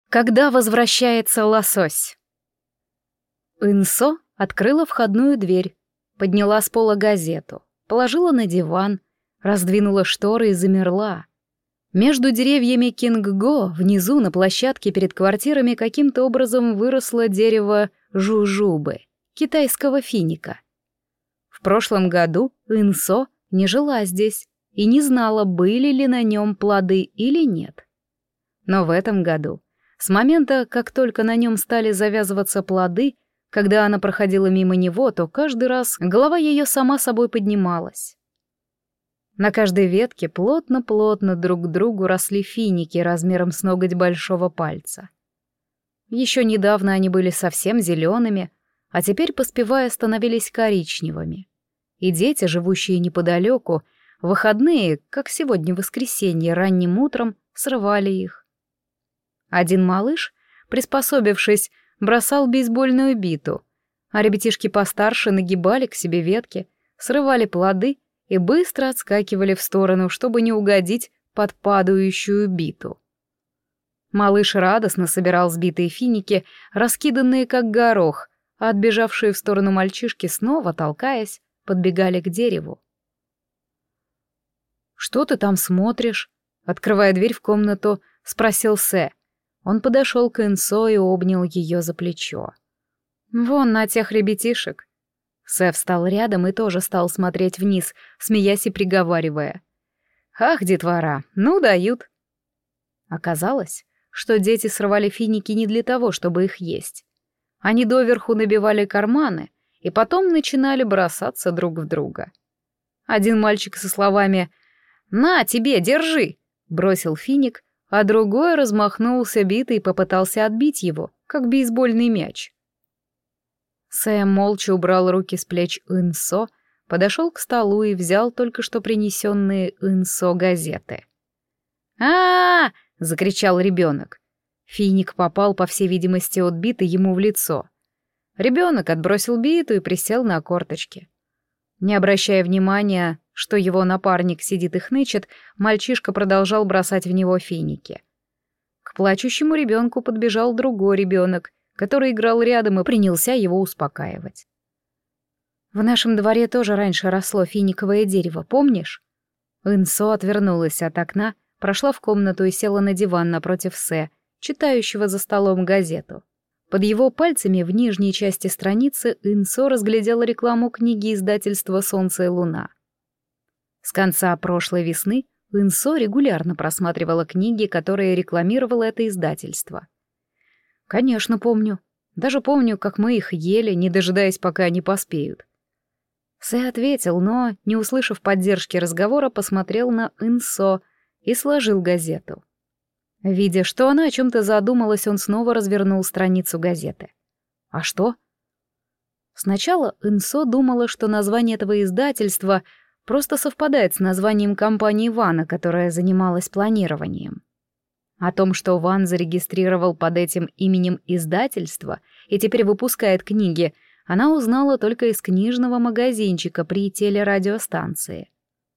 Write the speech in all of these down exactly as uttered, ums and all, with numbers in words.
Когда возвращается лосось? Инсо открыла входную дверь, подняла с пола газету, положила на диван, раздвинула шторы и замерла. Между деревьями Кинг-Го внизу на площадке перед квартирами каким-то образом выросло дерево жужубы, китайского финика. В прошлом году Инсо не жила здесь и не знала, были ли на нем плоды или нет. Но в этом году, с момента, как только на нем стали завязываться плоды, когда она проходила мимо него, то каждый раз голова ее сама собой поднималась. На каждой ветке плотно-плотно друг к другу росли финики размером с ноготь большого пальца. Еще недавно они были совсем зелеными, а теперь, поспевая, становились коричневыми. И дети, живущие неподалеку, в выходные, как сегодня воскресенье, ранним утром срывали их. Один малыш, приспособившись, бросал бейсбольную биту, а ребятишки постарше нагибали к себе ветки, срывали плоды и быстро отскакивали в сторону, чтобы не угодить под падающую биту. Малыш радостно собирал сбитые финики, раскиданные как горох, а отбежавшие в сторону мальчишки снова, толкаясь, подбегали к дереву. «Что ты там смотришь?» — открывая дверь в комнату, спросил Сэ. Он подошел к Инсо и обнял ее за плечо. «Вон на тех ребятишек». Сэ встал рядом и тоже стал смотреть вниз, смеясь и приговаривая. «Ах, детвора, ну дают». Оказалось, что дети срывали финики не для того, чтобы их есть. Они доверху набивали карманы и потом начинали бросаться друг в друга. Один мальчик со словами «На, тебе, держи!» бросил финик, а другой размахнулся битой и попытался отбить его, как бейсбольный мяч. Сэм молча убрал руки с плеч Инсо, подошел к столу и взял только что принесенные Инсо газеты. а, -а, -а закричал ребенок. Финик попал, по всей видимости, от биты ему в лицо. Ребенок отбросил биту и присел на корточки. Не обращая внимания, что его напарник сидит и хнычет, мальчишка продолжал бросать в него финики. К плачущему ребенку подбежал другой ребенок, который играл рядом и принялся его успокаивать. «В нашем дворе тоже раньше росло финиковое дерево, помнишь?» Инсо отвернулась от окна, прошла в комнату и села на диван напротив Сэ, читающего за столом газету. Под его пальцами в нижней части страницы Инсо разглядела рекламу книги издательства «Солнце и луна». С конца прошлой весны Инсо регулярно просматривала книги, которые рекламировало это издательство. «Конечно, помню. Даже помню, как мы их ели, не дожидаясь, пока они поспеют». Сэ ответил, но, не услышав поддержки разговора, посмотрел на Инсо и сложил газету. Видя, что она о чем-то задумалась, он снова развернул страницу газеты. «А что?» Сначала Инсо думала, что название этого издательства просто совпадает с названием компании Вана, которая занималась планированием. О том, что Ван зарегистрировал под этим именем издательство и теперь выпускает книги, она узнала только из книжного магазинчика при телерадиостанции.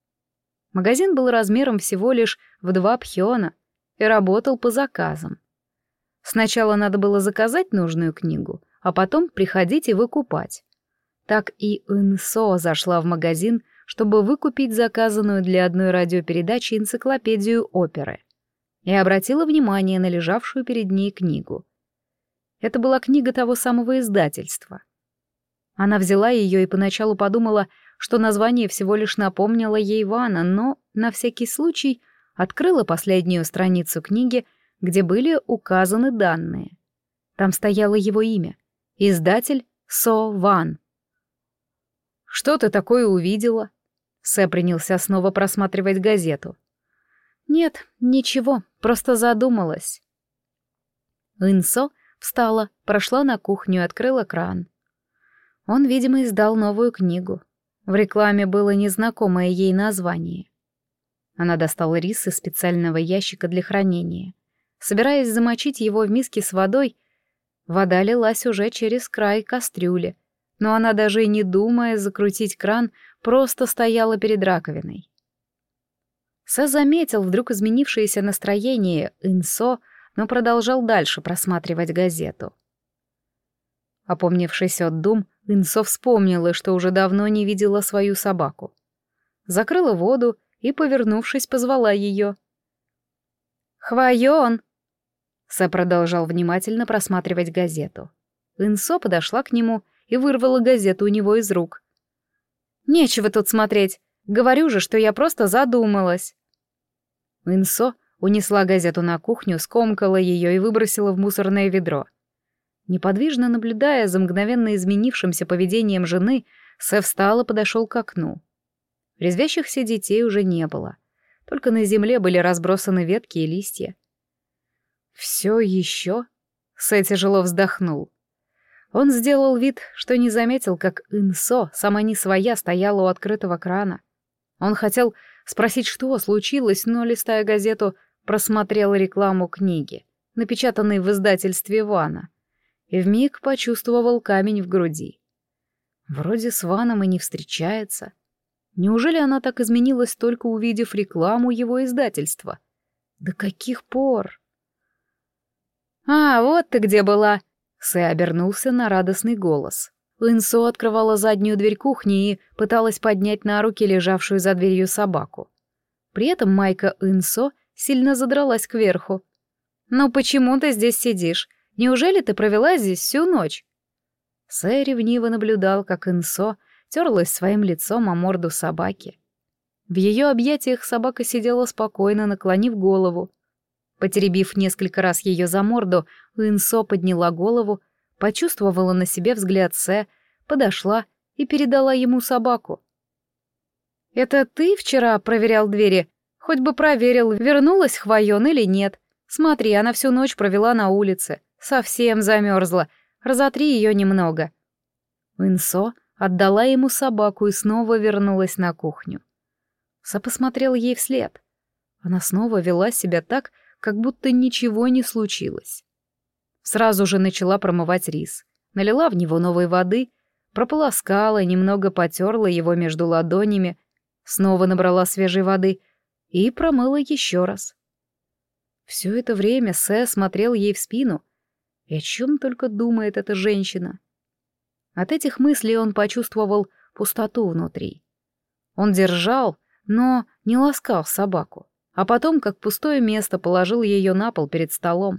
Магазин был размером всего лишь в два пхёна и работал по заказам. Сначала надо было заказать нужную книгу, а потом приходить и выкупать. Так и Инсо зашла в магазин, чтобы выкупить заказанную для одной радиопередачи энциклопедию оперы, и обратила внимание на лежавшую перед ней книгу. Это была книга того самого издательства. Она взяла ее и поначалу подумала, что название всего лишь напомнило ей Вана, но на всякий случай открыла последнюю страницу книги, где были указаны данные. Там стояло его имя — издатель Со Ван. «Что ты такое увидела?» Сэ принялся снова просматривать газету. «Нет, ничего, просто задумалась». Инсо встала, прошла на кухню и открыла кран. Он, видимо, издал новую книгу. В рекламе было незнакомое ей название. Она достала рис из специального ящика для хранения. Собираясь замочить его в миске с водой, вода лилась уже через край кастрюли, но она, даже и не думая закрутить кран, просто стояла перед раковиной. Сэ заметил вдруг изменившееся настроение Инсо, но продолжал дальше просматривать газету. Опомнившись от дум, Инсо вспомнила, что уже давно не видела свою собаку. Закрыла воду и, повернувшись, позвала ее. «Хвайон!» Сэ продолжал внимательно просматривать газету. Инсо подошла к нему и вырвала газету у него из рук. «Нечего тут смотреть. Говорю же, что я просто задумалась». Инсо унесла газету на кухню, скомкала ее и выбросила в мусорное ведро. Неподвижно наблюдая за мгновенно изменившимся поведением жены, Сэ встал и подошел к окну. Резвящихся детей уже не было. Только на земле были разбросаны ветки и листья. «Все еще?» — Сэ тяжело вздохнул. Он сделал вид, что не заметил, как Инсо, сама не своя, стояла у открытого крана. Он хотел спросить, что случилось, но, листая газету, просмотрел рекламу книги, напечатанной в издательстве Вана, и вмиг почувствовал камень в груди. Вроде с Ваном и не встречается. Неужели она так изменилась, только увидев рекламу его издательства? До каких пор? «А, вот ты где была!» Сэ обернулся на радостный голос. Инсо открывала заднюю дверь кухни и пыталась поднять на руки лежавшую за дверью собаку. При этом майка Инсо сильно задралась кверху. «Ну почему ты здесь сидишь? Неужели ты провела здесь всю ночь?» Сэ ревниво наблюдал, как Инсо терлась своим лицом о морду собаки. В ее объятиях собака сидела спокойно, наклонив голову. Потеребив несколько раз ее за морду, Инсо подняла голову, почувствовала на себе взгляд Сэ, подошла и передала ему собаку. «Это ты вчера проверял двери? Хоть бы проверил, вернулась Хвайон или нет. Смотри, она всю ночь провела на улице, совсем замерзла. Разотри ее немного». Инсо отдала ему собаку и снова вернулась на кухню. Сэ посмотрел ей вслед. Она снова вела себя так, как будто ничего не случилось. Сразу же начала промывать рис, налила в него новой воды, прополоскала, немного потерла его между ладонями, снова набрала свежей воды и промыла еще раз. Все это время Сэ смотрел ей в спину, и о чем только думает эта женщина. От этих мыслей он почувствовал пустоту внутри. Он держал, но не ласкал собаку, а потом, как пустое место, положил ее на пол перед столом.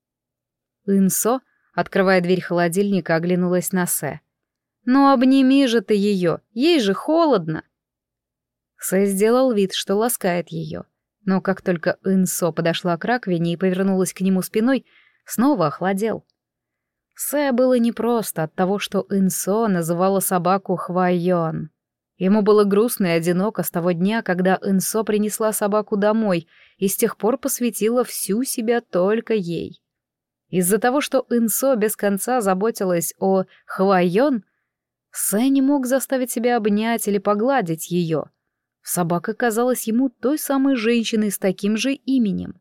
Инсо, открывая дверь холодильника, оглянулась на Сэ. «Ну обними же ты ее, ей же холодно!» Сэ сделал вид, что ласкает ее, но как только Инсо подошла к раковине и повернулась к нему спиной, снова охладел. Сэ было непросто от того, что Инсо называла собаку Хвайон. Ему было грустно и одиноко с того дня, когда Инсо принесла собаку домой и с тех пор посвятила всю себя только ей. Из-за того, что Инсо без конца заботилась о Хвайон, Сэ не мог заставить себя обнять или погладить ее. Собака казалась ему той самой женщиной с таким же именем.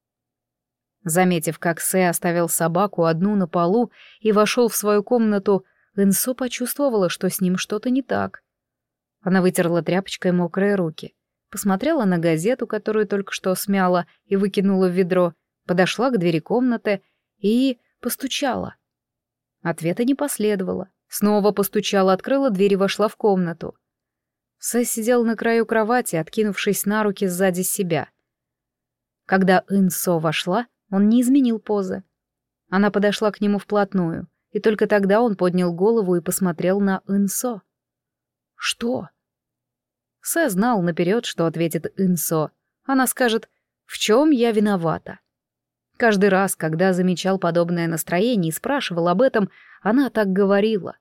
Заметив, как Сэ оставил собаку одну на полу и вошел в свою комнату, Инсо почувствовала, что с ним что-то не так. Она вытерла тряпочкой мокрые руки, посмотрела на газету, которую только что смяла и выкинула в ведро, подошла к двери комнаты и постучала. Ответа не последовало. Снова постучала, открыла дверь и вошла в комнату. Сэ сидел на краю кровати, откинувшись на руки сзади себя. Когда Инсо вошла, он не изменил позы. Она подошла к нему вплотную, и только тогда он поднял голову и посмотрел на Инсо. «Что?» Сэ знал наперед, что ответит Инсо. Она скажет «В чем я виновата?». Каждый раз, когда замечал подобное настроение и спрашивал об этом, она так говорила.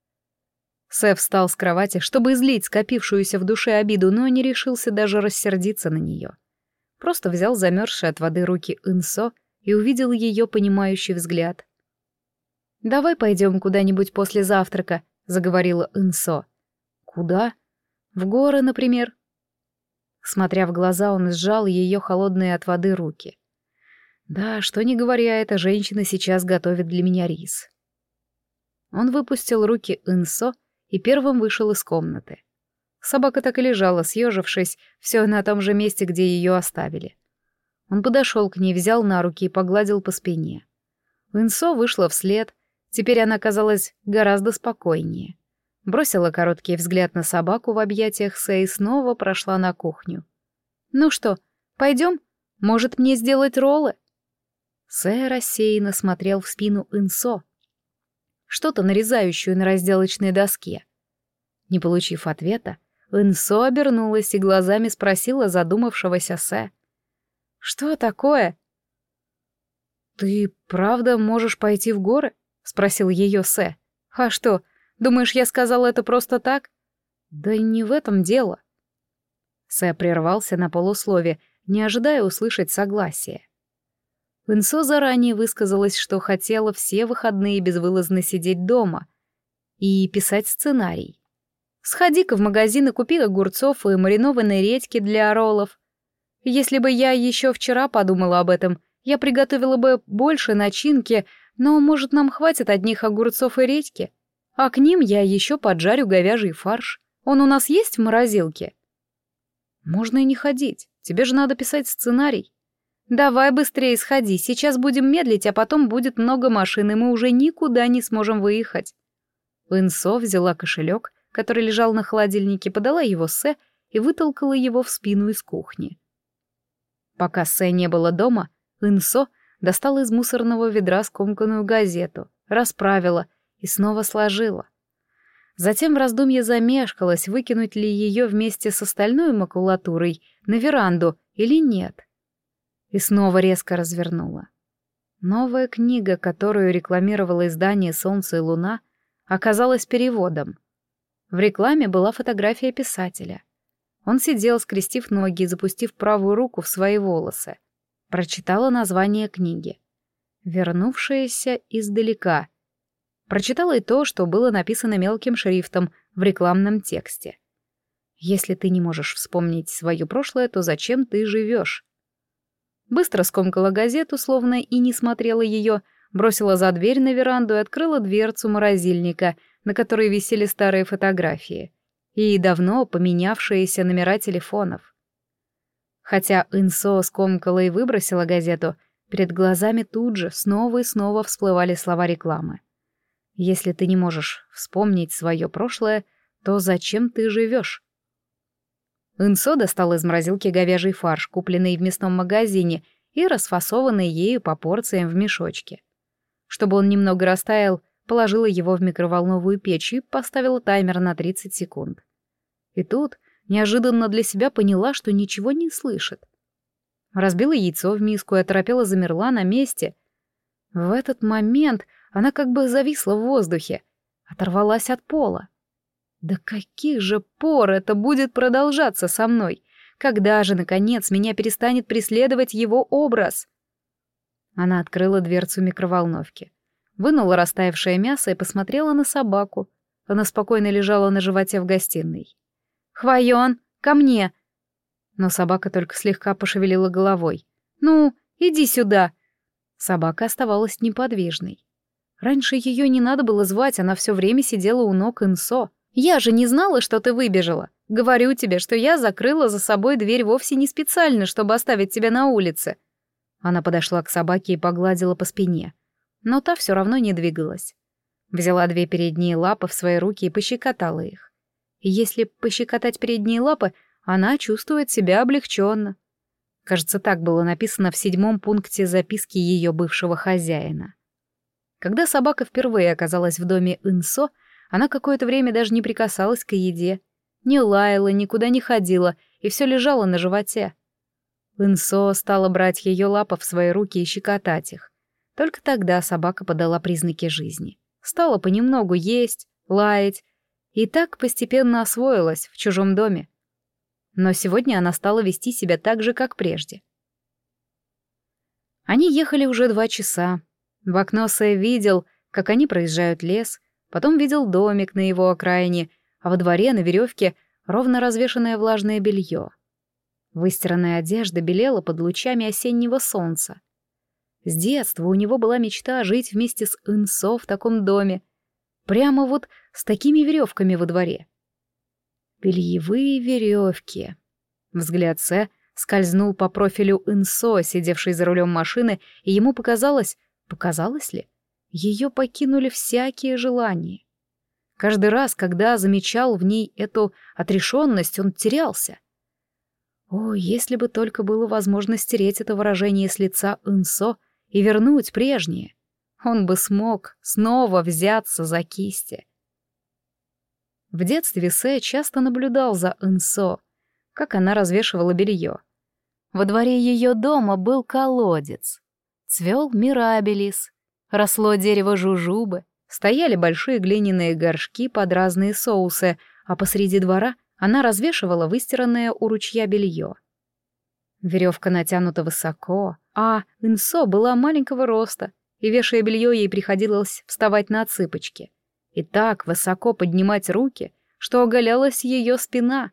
Сэ встал с кровати, чтобы излить скопившуюся в душе обиду, но не решился даже рассердиться на нее. Просто взял замерзшие от воды руки Инсо и увидел ее понимающий взгляд. «Давай пойдем куда-нибудь после завтрака», — заговорила Инсо. «Куда? В горы, например?» Смотря в глаза, он сжал ее холодные от воды руки. «Да, что ни говоря, эта женщина сейчас готовит для меня рис». Он выпустил руки Инсо и первым вышел из комнаты. Собака так и лежала, съежившись, все на том же месте, где ее оставили. Он подошел к ней, взял на руки и погладил по спине. Инсо вышла вслед, теперь она казалась гораздо спокойнее. Бросила короткий взгляд на собаку в объятиях Сэ и снова прошла на кухню. «Ну что, пойдем? Может, мне сделать роллы?» Сэ рассеянно смотрел в спину Инсо, что-то нарезающую на разделочной доске. Не получив ответа, Инсо обернулась и глазами спросила задумавшегося Сэ. «Что такое?» «Ты правда можешь пойти в горы?» — спросил ее Сэ. «А что, думаешь, я сказала это просто так?» «Да не в этом дело». Сэ прервался на полуслове, не ожидая услышать согласия. Инсо заранее высказалась, что хотела все выходные безвылазно сидеть дома и писать сценарий. «Сходи-ка в магазин и купи огурцов и маринованной редьки для роллов. Если бы я еще вчера подумала об этом, я приготовила бы больше начинки, но, может, нам хватит одних огурцов и редьки? А к ним я еще поджарю говяжий фарш. Он у нас есть в морозилке?» «Можно и не ходить. Тебе же надо писать сценарий». «Давай быстрее сходи, сейчас будем медлить, а потом будет много машин, и мы уже никуда не сможем выехать». Инсо взяла кошелек, который лежал на холодильнике, подала его Сэ и вытолкала его в спину из кухни. Пока Сэ не было дома, Инсо достала из мусорного ведра скомканную газету, расправила и снова сложила. Затем в раздумье замешкалась, выкинуть ли ее вместе с остальной макулатурой на веранду или нет. И снова резко развернула. Новая книга, которую рекламировало издание «Солнце и луна», оказалась переводом. В рекламе была фотография писателя. Он сидел, скрестив ноги и запустив правую руку в свои волосы. Прочитала название книги. «Вернувшаяся издалека». Прочитала и то, что было написано мелким шрифтом в рекламном тексте. «Если ты не можешь вспомнить свое прошлое, то зачем ты живешь?» Быстро скомкала газету, словно и не смотрела ее, бросила за дверь на веранду и открыла дверцу морозильника, на которой висели старые фотографии и давно поменявшиеся номера телефонов. Хотя Инсо скомкала и выбросила газету, перед глазами тут же снова и снова всплывали слова рекламы. «Если ты не можешь вспомнить свое прошлое, то зачем ты живешь?» Инсо достал из морозилки говяжий фарш, купленный в мясном магазине и расфасованный ею по порциям в мешочке. Чтобы он немного растаял, положила его в микроволновую печь и поставила таймер на тридцать секунд. И тут неожиданно для себя поняла, что ничего не слышит. Разбила яйцо в миску и оторопела замерла на месте. В этот момент она как бы зависла в воздухе, оторвалась от пола. Да каких же пор это будет продолжаться со мной? Когда же, наконец, меня перестанет преследовать его образ? Она открыла дверцу микроволновки, вынула растаявшее мясо и посмотрела на собаку. Она спокойно лежала на животе в гостиной. «Хвоен, ко мне!» Но собака только слегка пошевелила головой. «Ну, иди сюда!» Собака оставалась неподвижной. Раньше ее не надо было звать, она все время сидела у ног Инсо. «Я же не знала, что ты выбежала. Говорю тебе, что я закрыла за собой дверь вовсе не специально, чтобы оставить тебя на улице». Она подошла к собаке и погладила по спине. Но та все равно не двигалась. Взяла две передние лапы в свои руки и пощекотала их. И если пощекотать передние лапы, она чувствует себя облегченно. Кажется, так было написано в седьмом пункте записки ее бывшего хозяина. Когда собака впервые оказалась в доме Инсо, она какое-то время даже не прикасалась к еде, не лаяла, никуда не ходила и все лежала на животе. Инсо стала брать ее лапы в свои руки и щекотать их. Только тогда собака подала признаки жизни. Стала понемногу есть, лаять, и так постепенно освоилась в чужом доме. Но сегодня она стала вести себя так же, как прежде. Они ехали уже два часа. В окно Сэ видел, как они проезжают лес, потом видел домик на его окраине, а во дворе на веревке ровно развешанное влажное белье. Выстиранная одежда белела под лучами осеннего солнца. С детства у него была мечта жить вместе с Инсо в таком доме, прямо вот с такими веревками во дворе. Бельевые веревки. Взгляд Сэ скользнул по профилю Инсо, сидевшей за рулем машины, и ему показалось, показалось ли, ее покинули всякие желания. Каждый раз, когда замечал в ней эту отрешенность, он терялся. О, если бы только было возможно стереть это выражение с лица Инсо и вернуть прежнее, он бы смог снова взяться за кисти. В детстве Сэ часто наблюдал за Инсо, как она развешивала белье. Во дворе ее дома был колодец. Цвел мирабелис, росло дерево жужубы, стояли большие глиняные горшки под разные соусы, а посреди двора она развешивала выстиранное у ручья белье. Веревка натянута высоко, а Инсо была маленького роста, и, вешая белье, ей приходилось вставать на цыпочки и так высоко поднимать руки, что оголялась ее спина.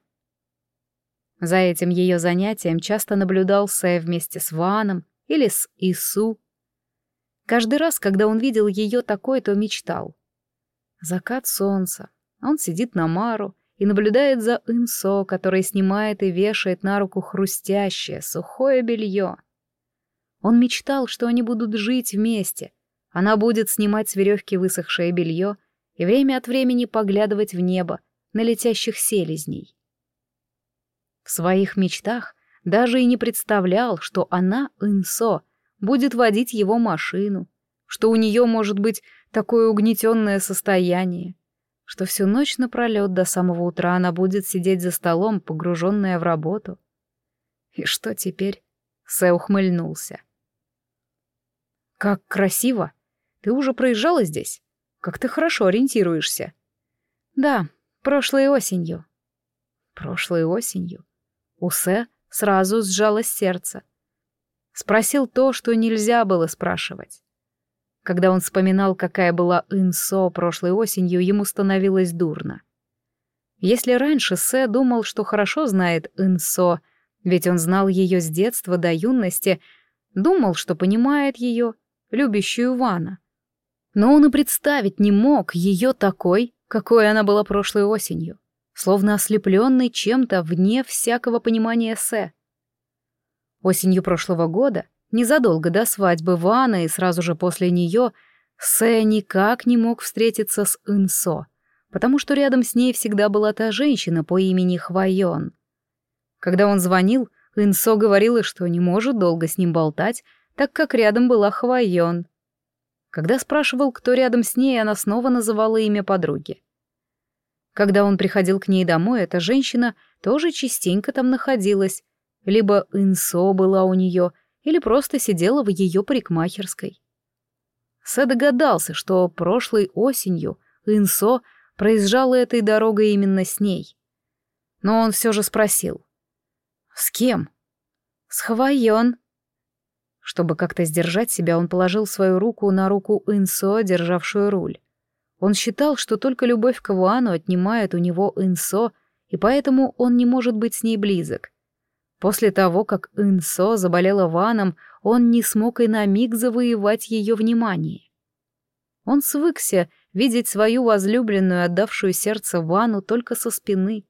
За этим ее занятием часто наблюдал Сэ вместе с Ваном или с Ису. Каждый раз, когда он видел ее такой, то мечтал. Закат солнца, он сидит на мару и наблюдает за Инсо, который снимает и вешает на руку хрустящее, сухое белье. Он мечтал, что они будут жить вместе. Она будет снимать с веревки высохшее белье и время от времени поглядывать в небо на летящих селезней. В своих мечтах даже и не представлял, что она, Инсо, будет водить его машину, что у нее может быть такое угнетенное состояние, что всю ночь напролет до самого утра она будет сидеть за столом, погруженная в работу. И что теперь? Сэ ухмыльнулся. «Как красиво! Ты уже проезжала здесь? Как ты хорошо ориентируешься!» «Да, прошлой осенью». «Прошлой осенью?» У Сэ сразу сжалось сердце. Спросил то, что нельзя было спрашивать. Когда он вспоминал, какая была Инсо прошлой осенью, ему становилось дурно. Если раньше Сэ думал, что хорошо знает Инсо, ведь он знал ее с детства до юности, думал, что понимает ее, любящую Вана. Но он и представить не мог ее такой, какой она была прошлой осенью, словно ослепленный чем-то вне всякого понимания Сэ. Осенью прошлого года, незадолго до свадьбы Вана и сразу же после нее, Сэ никак не мог встретиться с Инсо, потому что рядом с ней всегда была та женщина по имени Хвайон. Когда он звонил, Инсо говорила, что не может долго с ним болтать, так как рядом была Хвайон. Когда спрашивал, кто рядом с ней, она снова называла имя подруги. Когда он приходил к ней домой, эта женщина тоже частенько там находилась. Либо Инсо была у нее, или просто сидела в ее парикмахерской. Сэ догадался, что прошлой осенью Инсо проезжала этой дорогой именно с ней. Но он все же спросил. «С кем?» «С Хвайон». Чтобы как-то сдержать себя, он положил свою руку на руку Инсо, державшую руль. Он считал, что только любовь к Вану отнимает у него Инсо, и поэтому он не может быть с ней близок. После того, как Инсо заболела Ваном, он не смог и на миг завоевать ее внимание. Он свыкся видеть свою возлюбленную, отдавшую сердце Вану только со спины.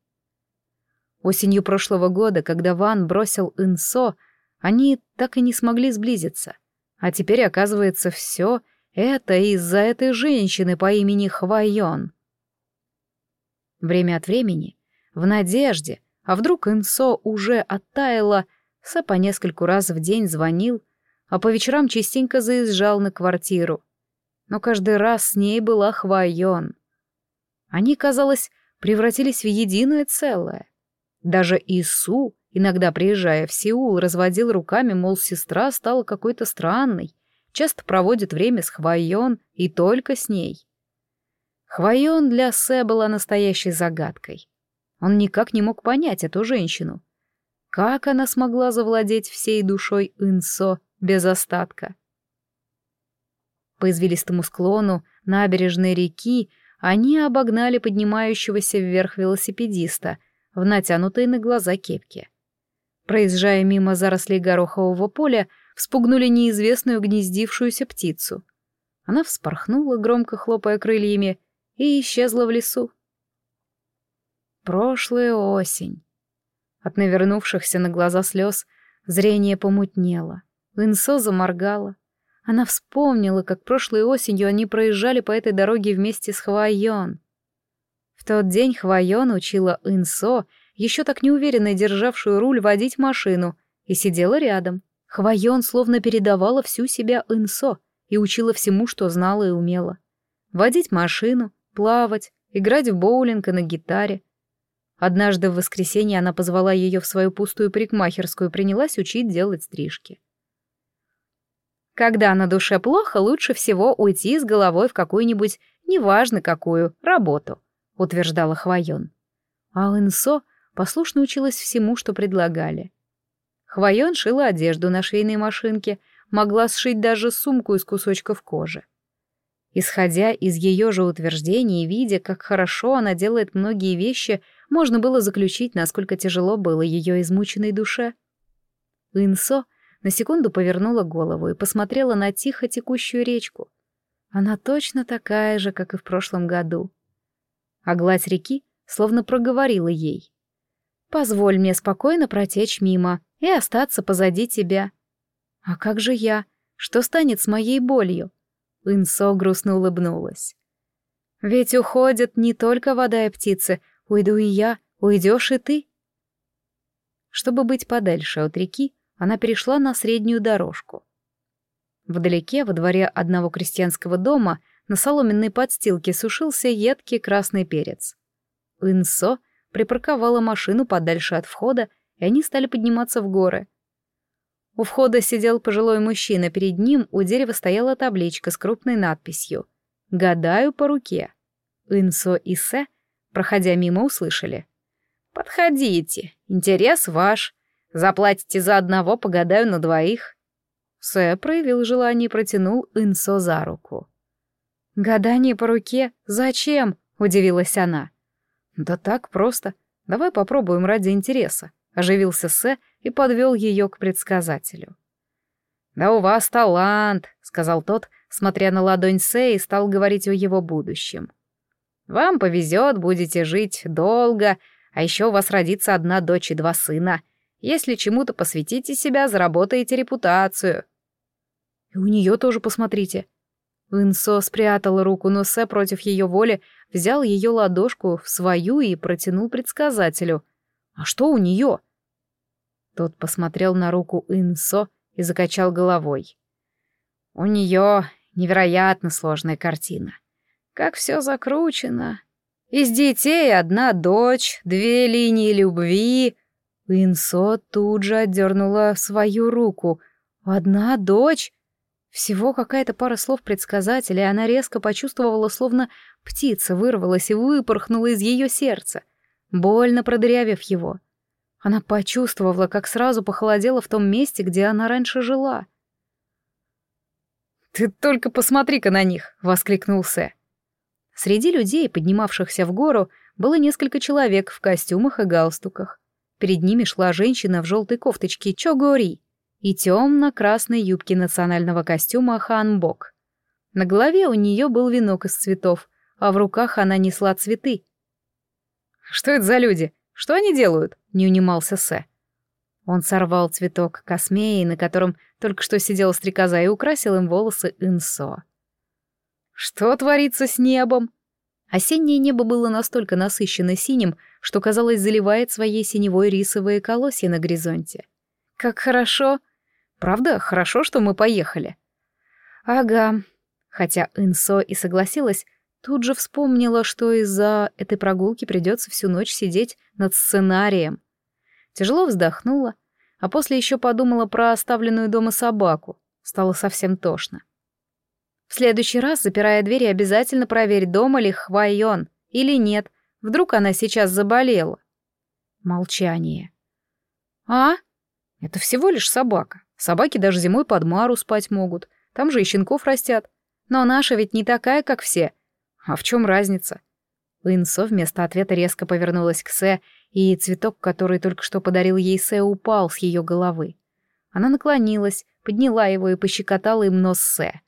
Осенью прошлого года, когда Ван бросил Инсо, они так и не смогли сблизиться. А теперь, оказывается, все это из-за этой женщины по имени Хвайон. Время от времени, в надежде, а вдруг Инсо уже оттаяла, Сэ по нескольку раз в день звонил, а по вечерам частенько заезжал на квартиру. Но каждый раз с ней была Хвайон. Они, казалось, превратились в единое целое. Даже Ису, иногда приезжая в Сеул, разводил руками, мол, сестра стала какой-то странной, часто проводит время с Хвайон и только с ней. Хвайон для Сэ была настоящей загадкой. Он никак не мог понять эту женщину. Как она смогла завладеть всей душой Инсо без остатка? По извилистому склону набережной реки они обогнали поднимающегося вверх велосипедиста в натянутой на глаза кепке. Проезжая мимо зарослей горохового поля, вспугнули неизвестную гнездившуюся птицу. Она вспорхнула, громко хлопая крыльями, и исчезла в лесу. Прошлая осень. От навернувшихся на глаза слез зрение помутнело. Инсо заморгала. Она вспомнила, как прошлой осенью они проезжали по этой дороге вместе с Хвайон. В тот день Хвайон учила Инсо, еще так неуверенно державшую руль, водить машину, и сидела рядом. Хвайон словно передавала всю себя Инсо и учила всему, что знала и умела. Водить машину, плавать, играть в боулинг и на гитаре. Однажды в воскресенье она позвала ее в свою пустую парикмахерскую и принялась учить делать стрижки. Когда на душе плохо, лучше всего уйти с головой в какую-нибудь, неважно какую, работу, утверждала Хвайон. А Инсо послушно училась всему, что предлагали. Хвайон шила одежду на швейной машинке, могла сшить даже сумку из кусочков кожи. Исходя из ее же утверждений и видя, как хорошо она делает многие вещи, можно было заключить, насколько тяжело было ее измученной душе. Инсо на секунду повернула голову и посмотрела на тихо текущую речку. Она точно такая же, как и в прошлом году. А гладь реки словно проговорила ей: «Позволь мне спокойно протечь мимо и остаться позади тебя». «А как же я? Что станет с моей болью?» Инсо грустно улыбнулась. «Ведь уходят не только вода и птицы, уйду и я, уйдешь и ты». Чтобы быть подальше от реки, она перешла на среднюю дорожку. Вдалеке, во дворе одного крестьянского дома, на соломенной подстилке сушился едкий красный перец. Инсо припарковала машину подальше от входа, и они стали подниматься в горы. У входа сидел пожилой мужчина, перед ним у дерева стояла табличка с крупной надписью «Гадаю по руке». Инсо и Сэ, проходя мимо, услышали: «Подходите, интерес ваш. Заплатите за одного, погадаю на двоих». Сэ проявил желание и протянул Инсо за руку. «Гадание по руке? Зачем?» — удивилась она. «Да так просто. Давай попробуем ради интереса», — оживился Сэ и подвел ее к предсказателю. «Да у вас талант», — сказал тот, смотря на ладонь Сэ, и стал говорить о его будущем. «Вам повезет, будете жить долго, а еще у вас родится одна дочь и два сына. Если чему-то посвятите себя, заработаете репутацию». «И у нее тоже посмотрите». Инсо спрятала руку, но Сэ против ее воли взял ее ладошку в свою и протянул предсказателю. «А что у нее?» Тот посмотрел на руку Инсо и закачал головой. «У нее невероятно сложная картина. Как все закручено. Из детей одна дочь, две линии любви». Инсо тут же отдернула свою руку. «Одна дочь?» Всего какая-то пара слов предсказателя, и она резко почувствовала, словно птица вырвалась и выпорхнула из ее сердца, больно продырявив его. Она почувствовала, как сразу похолодело в том месте, где она раньше жила. «Ты только посмотри-ка на них!» — воскликнул Сэ. Среди людей, поднимавшихся в гору, было несколько человек в костюмах и галстуках. Перед ними шла женщина в желтой кофточке чогори и темно-красной юбке национального костюма ханбок. На голове у нее был венок из цветов, а в руках она несла цветы. «Что это за люди? Что они делают?» — не унимался Сэ. Он сорвал цветок космеи, на котором только что сидела стрекоза, и украсил им волосы Инсо. «Что творится с небом?» Осеннее небо было настолько насыщено синим, что, казалось, заливает своей синевой рисовые колосья на горизонте. «Как хорошо!» Правда, хорошо, что мы поехали. Ага. Хотя Инсо и согласилась, тут же вспомнила, что из-за этой прогулки придется всю ночь сидеть над сценарием. Тяжело вздохнула, а после еще подумала про оставленную дома собаку. Стало совсем тошно. В следующий раз, запирая двери, обязательно проверь, дома ли Хвайон или нет. Вдруг она сейчас заболела. Молчание. А? Это всего лишь собака. Собаки даже зимой под мару спать могут. Там же и щенков растят. Но наша ведь не такая, как все. А в чем разница? Инсо вместо ответа резко повернулась к Сэ, и цветок, который только что подарил ей Сэ, упал с ее головы. Она наклонилась, подняла его и пощекотала им нос Сэ.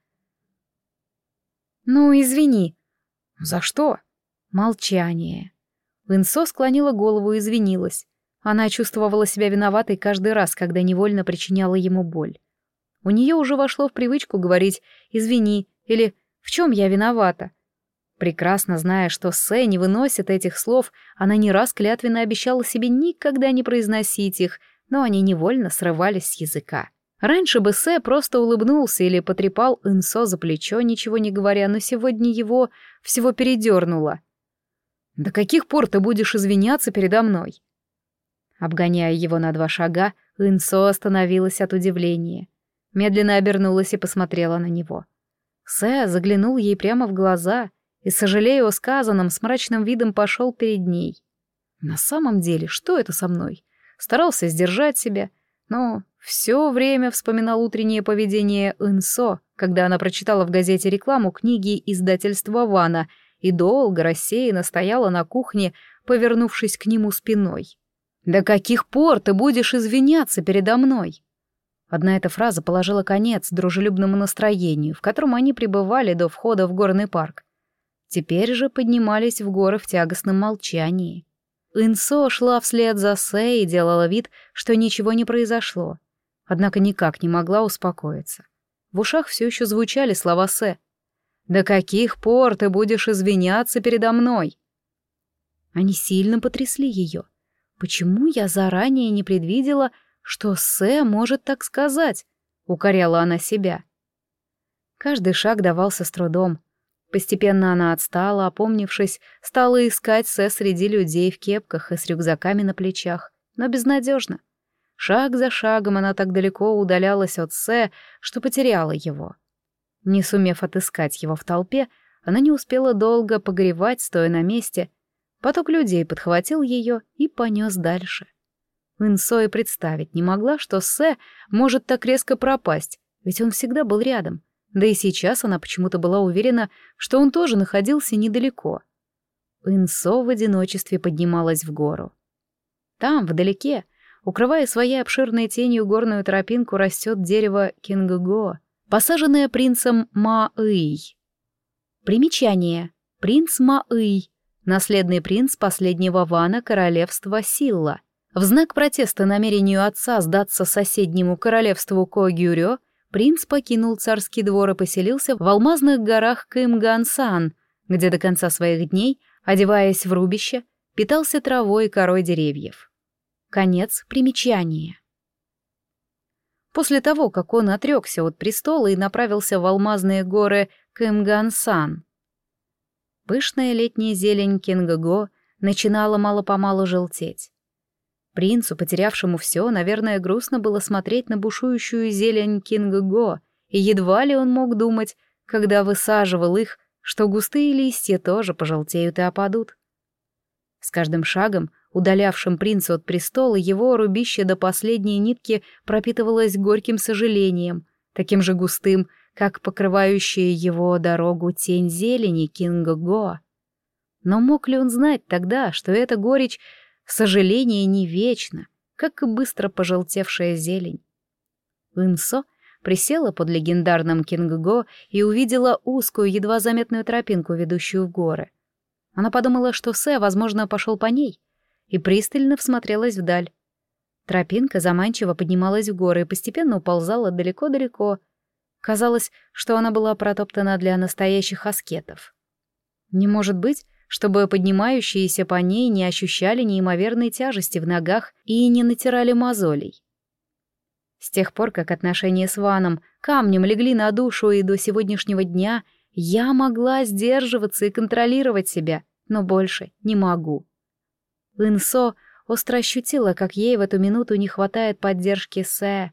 «Ну, извини». «За что?» Молчание. Инсо склонила голову и извинилась. Она чувствовала себя виноватой каждый раз, когда невольно причиняла ему боль. У нее уже вошло в привычку говорить «извини» или «в чем я виновата?». Прекрасно зная, что Сэ не выносит этих слов, она не раз клятвенно обещала себе никогда не произносить их, но они невольно срывались с языка. Раньше бы Сэ просто улыбнулся или потрепал Инсо за плечо, ничего не говоря, но сегодня его всего передернуло. «До каких пор ты будешь извиняться передо мной?» Обгоняя его на два шага, Инсо остановилась от удивления. Медленно обернулась и посмотрела на него. Сэ заглянул ей прямо в глаза и, сожалея о сказанном, с мрачным видом пошел перед ней. На самом деле, что это со мной? Старался сдержать себя, но все время вспоминал утреннее поведение Инсо, когда она прочитала в газете рекламу книги издательства Вана и долго рассеянно стояла на кухне, повернувшись к нему спиной. «До каких пор ты будешь извиняться передо мной?» Одна эта фраза положила конец дружелюбному настроению, в котором они пребывали до входа в горный парк. Теперь же поднимались в горы в тягостном молчании. Инсо шла вслед за Сэ и делала вид, что ничего не произошло. Однако никак не могла успокоиться. В ушах все еще звучали слова Сэ. «До каких пор ты будешь извиняться передо мной?» Они сильно потрясли ее. «Почему я заранее не предвидела, что Сэ может так сказать?» — укоряла она себя. Каждый шаг давался с трудом. Постепенно она отстала, опомнившись, стала искать Сэ среди людей в кепках и с рюкзаками на плечах, но безнадежно. Шаг за шагом она так далеко удалялась от Сэ, что потеряла его. Не сумев отыскать его в толпе, она не успела долго погревать, стоя на месте. Поток людей подхватил ее и понес дальше. Инсо и представить не могла, что Сэ может так резко пропасть, ведь он всегда был рядом. Да и сейчас она почему-то была уверена, что он тоже находился недалеко. Инсо в одиночестве поднималась в гору. Там, вдалеке, укрывая своей обширной тенью горную тропинку, растет дерево кингго, посаженное принцем Ма-Ый. Примечание. Принц Ма-Ый. Наследный принц последнего вана королевства Силла. В знак протеста намерению отца сдаться соседнему королевству Когюрё, принц покинул царский двор и поселился в алмазных горах Кымгансан, где до конца своих дней, одеваясь в рубище, питался травой и корой деревьев. Конец примечания. После того, как он отрекся от престола и направился в алмазные горы Кымгансан, пышная летняя зелень кингго начинала мало-помалу желтеть. Принцу, потерявшему все, наверное, грустно было смотреть на бушующую зелень кингго, и едва ли он мог думать, когда высаживал их, что густые листья тоже пожелтеют и опадут. С каждым шагом, удалявшим принца от престола, его рубище до последней нитки пропитывалось горьким сожалением, таким же густым, как покрывающая его дорогу тень зелени кингго. Но мог ли он знать тогда, что эта горечь сожаление не вечно, как и быстро пожелтевшая зелень? Инсо присела под легендарным кингго и увидела узкую, едва заметную тропинку, ведущую в горы. Она подумала, что Сэ, возможно, пошел по ней, и пристально всмотрелась вдаль. Тропинка заманчиво поднималась в горы и постепенно уползала далеко-далеко. Казалось, что она была протоптана для настоящих аскетов. Не может быть, чтобы поднимающиеся по ней не ощущали неимоверной тяжести в ногах и не натирали мозолей. С тех пор, как отношения с Ваном камнем легли на душу и до сегодняшнего дня, я могла сдерживаться и контролировать себя, но больше не могу. Инсо остро ощутила, как ей в эту минуту не хватает поддержки Сэ.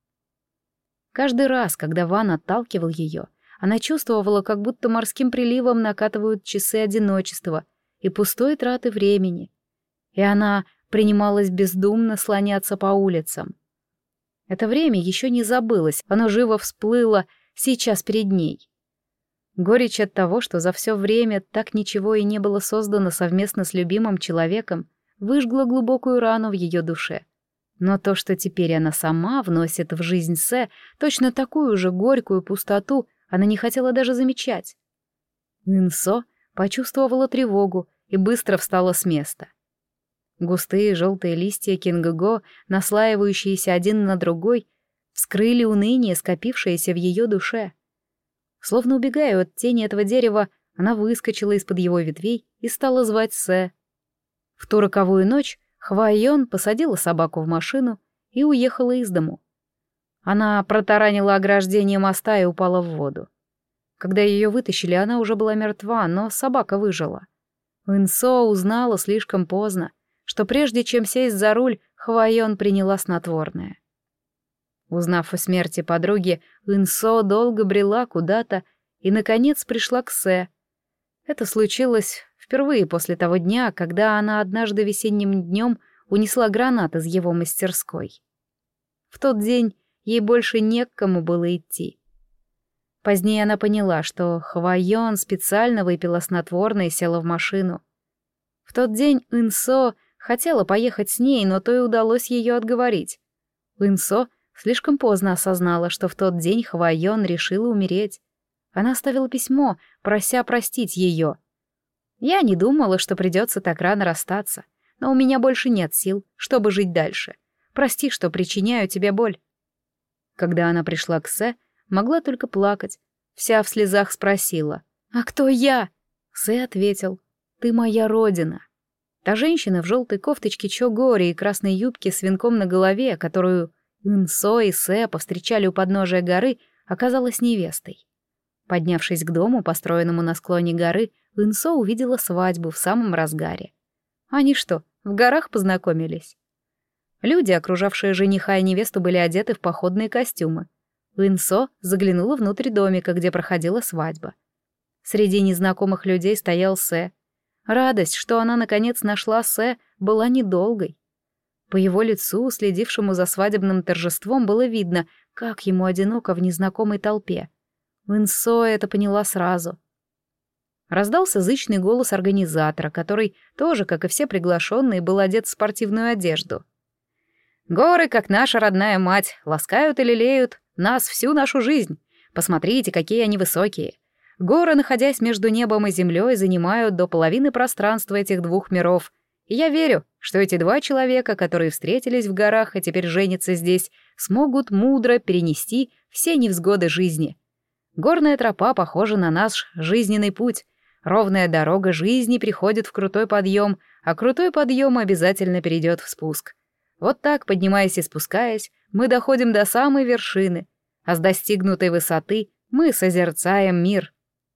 Каждый раз, когда Ван отталкивал ее, она чувствовала, как будто морским приливом накатывают часы одиночества и пустой траты времени, и она принималась бездумно слоняться по улицам. Это время еще не забылось, оно живо всплыло сейчас перед ней. Горечь от того, что за все время так ничего и не было создано совместно с любимым человеком, выжгла глубокую рану в ее душе. Но то, что теперь она сама вносит в жизнь Сэ точно такую же горькую пустоту, она не хотела даже замечать. Инсо почувствовала тревогу и быстро встала с места. Густые желтые листья кингго, наслаивающиеся один на другой, вскрыли уныние, скопившееся в ее душе. Словно убегая от тени этого дерева, она выскочила из-под его ветвей и стала звать Сэ. В ту роковую ночь Хвайон посадила собаку в машину и уехала из дому. Она протаранила ограждение моста и упала в воду. Когда ее вытащили, она уже была мертва, но собака выжила. Инсо узнала слишком поздно, что прежде чем сесть за руль, Хвайон приняла снотворное. Узнав о смерти подруги, Инсо долго брела куда-то и, наконец, пришла к Сэ. Это случилось впервые после того дня, когда она однажды весенним днем унесла гранат из его мастерской. В тот день ей больше не к кому было идти. Позднее она поняла, что Хвайон специально выпила снотворное и села в машину. В тот день Инсо хотела поехать с ней, но то и удалось ее отговорить. Инсо слишком поздно осознала, что в тот день Хвайон решила умереть. Она оставила письмо, прося простить ее. «Я не думала, что придется так рано расстаться, но у меня больше нет сил, чтобы жить дальше. Прости, что причиняю тебе боль». Когда она пришла к Сэ, могла только плакать. Вся в слезах спросила: «А кто я?» Сэ ответил: «Ты моя родина». Та женщина в желтой кофточке чогори и красной юбке с венком на голове, которую Инсо и Сэ повстречали у подножия горы, оказалась невестой. Поднявшись к дому, построенному на склоне горы, Инсо увидела свадьбу в самом разгаре. Они что, в горах познакомились? Люди, окружавшие жениха и невесту, были одеты в походные костюмы. Инсо заглянула внутрь домика, где проходила свадьба. Среди незнакомых людей стоял Сэ. Радость, что она наконец нашла Сэ, была недолгой. По его лицу, следившему за свадебным торжеством, было видно, как ему одиноко в незнакомой толпе. Инсо это поняла сразу. Раздался зычный голос организатора, который тоже, как и все приглашенные, был одет в спортивную одежду. «Горы, как наша родная мать, ласкают и лелеют нас всю нашу жизнь. Посмотрите, какие они высокие. Горы, находясь между небом и землей, занимают до половины пространства этих двух миров. И я верю, что эти два человека, которые встретились в горах и теперь женятся здесь, смогут мудро перенести все невзгоды жизни. Горная тропа похожа на наш жизненный путь. Ровная дорога жизни приходит в крутой подъем, а крутой подъем обязательно перейдет в спуск. Вот так, поднимаясь и спускаясь, мы доходим до самой вершины, а с достигнутой высоты мы созерцаем мир».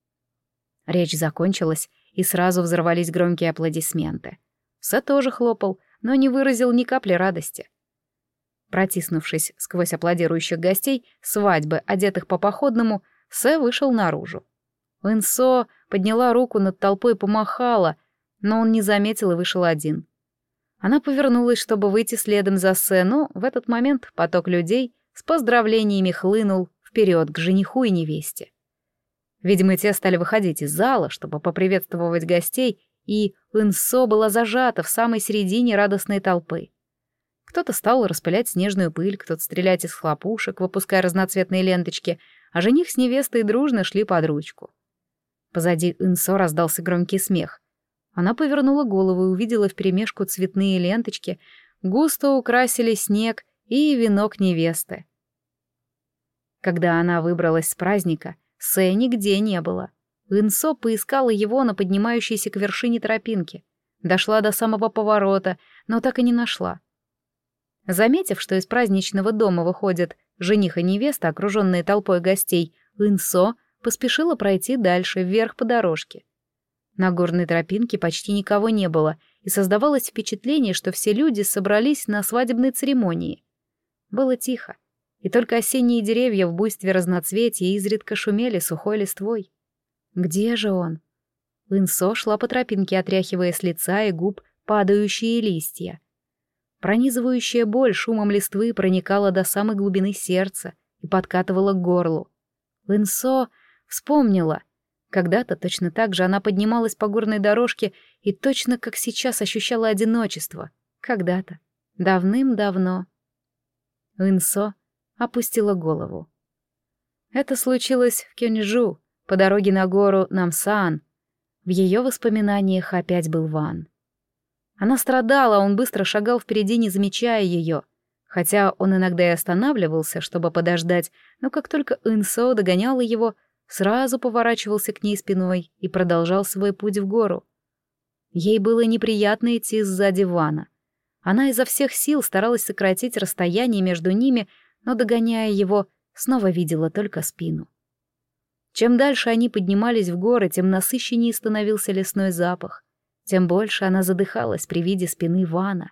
Речь закончилась, и сразу взорвались громкие аплодисменты. Сэ тоже хлопал, но не выразил ни капли радости. Протиснувшись сквозь аплодирующих гостей свадьбы, одетых по походному, Сэ вышел наружу. Инсо подняла руку над толпой и помахала, но он не заметил и вышел один. Она повернулась, чтобы выйти следом за Сэ, но в этот момент поток людей с поздравлениями хлынул вперед к жениху и невесте. Видимо, те стали выходить из зала, чтобы поприветствовать гостей, и Инсо была зажата в самой середине радостной толпы. Кто-то стал распылять снежную пыль, кто-то стрелять из хлопушек, выпуская разноцветные ленточки, а жених с невестой дружно шли под ручку. Позади Инсо раздался громкий смех. Она повернула голову и увидела вперемешку цветные ленточки, густо украсили снег и венок невесты. Когда она выбралась с праздника, Сэ нигде не было. Инсо поискала его на поднимающейся к вершине тропинки. Дошла до самого поворота, но так и не нашла. Заметив, что из праздничного дома выходят жених и невеста, окруженные толпой гостей, Инсо поспешила пройти дальше, вверх по дорожке. На горной тропинке почти никого не было, и создавалось впечатление, что все люди собрались на свадебной церемонии. Было тихо, и только осенние деревья в буйстве разноцветия изредка шумели сухой листвой. Где же он? Инсо шла по тропинке, отряхивая с лица и губ падающие листья. Пронизывающая боль шумом листвы проникала до самой глубины сердца и подкатывала к горлу. Инсо вспомнила. Когда-то точно так же она поднималась по горной дорожке и точно как сейчас ощущала одиночество. Когда-то. Давным-давно. Инсо опустила голову. Это случилось в Кёнджу, по дороге на гору Намсан. В ее воспоминаниях опять был Ван. Она страдала, а он быстро шагал впереди, не замечая ее. Хотя он иногда и останавливался, чтобы подождать, но как только Инсо догоняла его, сразу поворачивался к ней спиной и продолжал свой путь в гору. Ей было неприятно идти сзади Вана. Она изо всех сил старалась сократить расстояние между ними, но, догоняя его, снова видела только спину. Чем дальше они поднимались в горы, тем насыщеннее становился лесной запах, тем больше она задыхалась при виде спины Вана.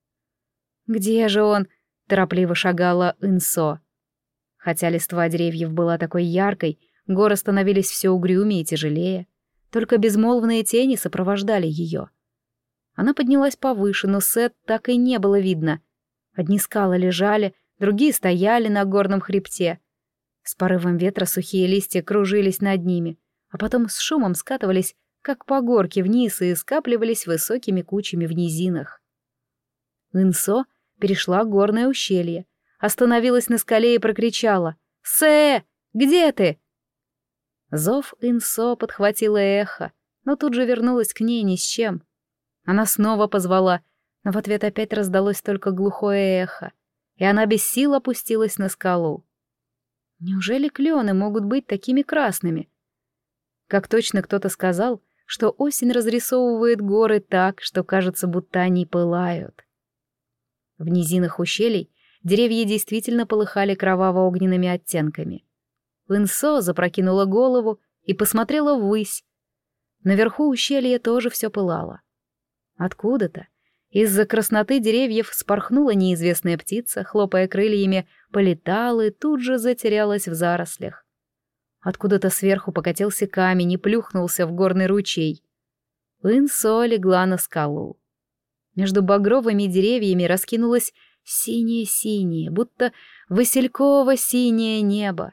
«Где же он?» — торопливо шагала Инсо. Хотя листва деревьев была такой яркой, горы становились все угрюмее и тяжелее. Только безмолвные тени сопровождали ее. Она поднялась повыше, но Сет так и не было видно. Одни скалы лежали, другие стояли на горном хребте. С порывом ветра сухие листья кружились над ними, а потом с шумом скатывались, как по горке вниз, и скапливались высокими кучами в низинах. Инсо перешла горное ущелье, остановилась на скале и прокричала: «Сэ, где ты?» Зов Инсо подхватило эхо, но тут же вернулась к ней ни с чем. Она снова позвала, но в ответ опять раздалось только глухое эхо, и она без сил опустилась на скалу. Неужели клены могут быть такими красными? Как точно кто-то сказал, что осень разрисовывает горы так, что кажется, будто они пылают. В низинах ущелий деревья действительно полыхали кроваво-огненными оттенками. Инсо запрокинула голову и посмотрела ввысь. Наверху ущелья тоже все пылало. Откуда-то, из-за красноты деревьев, спорхнула неизвестная птица, хлопая крыльями, полетала и тут же затерялась в зарослях. Откуда-то сверху покатился камень и плюхнулся в горный ручей. Инсо легла на скалу. Между багровыми деревьями раскинулось синее-синее, будто васильково-синее небо.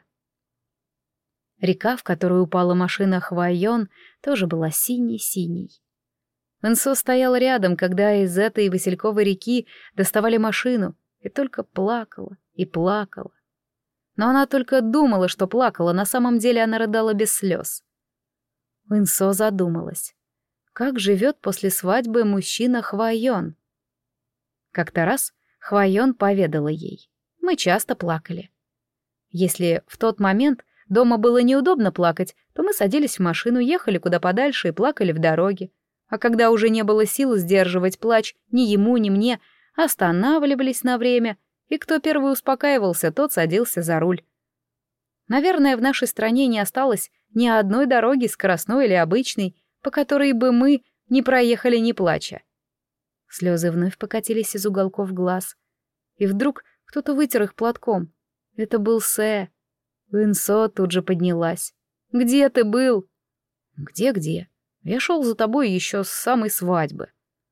Река, в которую упала машина Хвайон, тоже была синей-синей. Инсо стояла рядом, когда из этой васильковой реки доставали машину, и только плакала и плакала. Но она только думала, что плакала, на самом деле она рыдала без слез. Инсо задумалась. Как живет после свадьбы мужчина Хвайон? Как-то раз Хвайон поведала ей: мы часто плакали. Если в тот момент дома было неудобно плакать, то мы садились в машину, ехали куда подальше и плакали в дороге. А когда уже не было сил сдерживать плач ни ему, ни мне, останавливались на время, и кто первый успокаивался, тот садился за руль. Наверное, в нашей стране не осталось ни одной дороги, скоростной или обычной, по которой бы мы не проехали не плача. Слезы вновь покатились из уголков глаз. И вдруг кто-то вытер их платком. Это был Сэ. Инсо тут же поднялась. «Где ты был?» «Где-где? Я шел за тобой еще с самой свадьбы».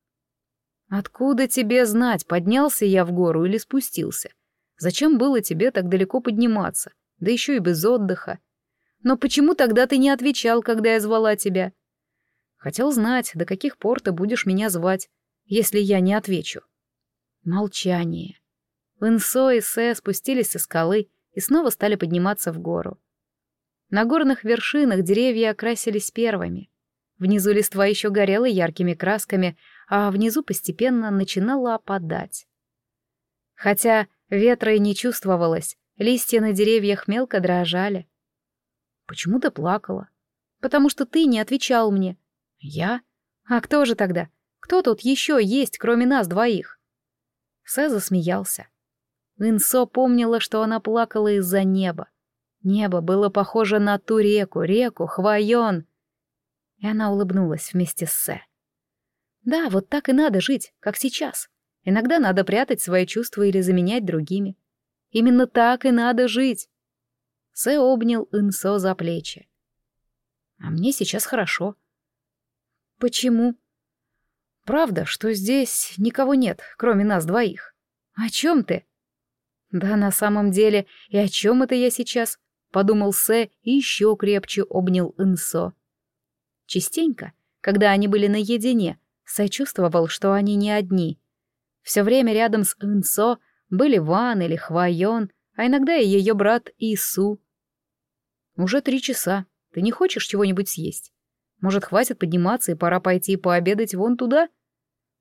«Откуда тебе знать, поднялся я в гору или спустился? Зачем было тебе так далеко подниматься, да еще и без отдыха? Но почему тогда ты не отвечал, когда я звала тебя? Хотел знать, до каких пор ты будешь меня звать, если я не отвечу». Молчание. Инсо и Сэ спустились со скалы и снова стали подниматься в гору. На горных вершинах деревья окрасились первыми. Внизу листва еще горела яркими красками, а внизу постепенно начинала опадать. Хотя ветра и не чувствовалось, листья на деревьях мелко дрожали. «Почему ты плакала?» «Потому что ты не отвечал мне». «Я? А кто же тогда? Кто тут еще есть, кроме нас двоих?» Сэ засмеялся. Инсо помнила, что она плакала из-за неба. Небо было похоже на ту реку, реку Хвайон. И она улыбнулась вместе с Сэ. Да, вот так и надо жить, как сейчас. Иногда надо прятать свои чувства или заменять другими. Именно так и надо жить. Сэ обнял Инсо за плечи. А мне сейчас хорошо. Почему? Правда, что здесь никого нет, кроме нас двоих. О чем ты? Да на самом деле, и о чем это я сейчас? Подумал Сэ и еще крепче обнял Инсо. Частенько, когда они были наедине, Сэ чувствовал, что они не одни. Все время рядом с Инсо были Ван или Хвайон, а иногда и ее брат Ису. «Уже три часа. Ты не хочешь чего-нибудь съесть? Может, хватит подниматься и пора пойти пообедать вон туда?»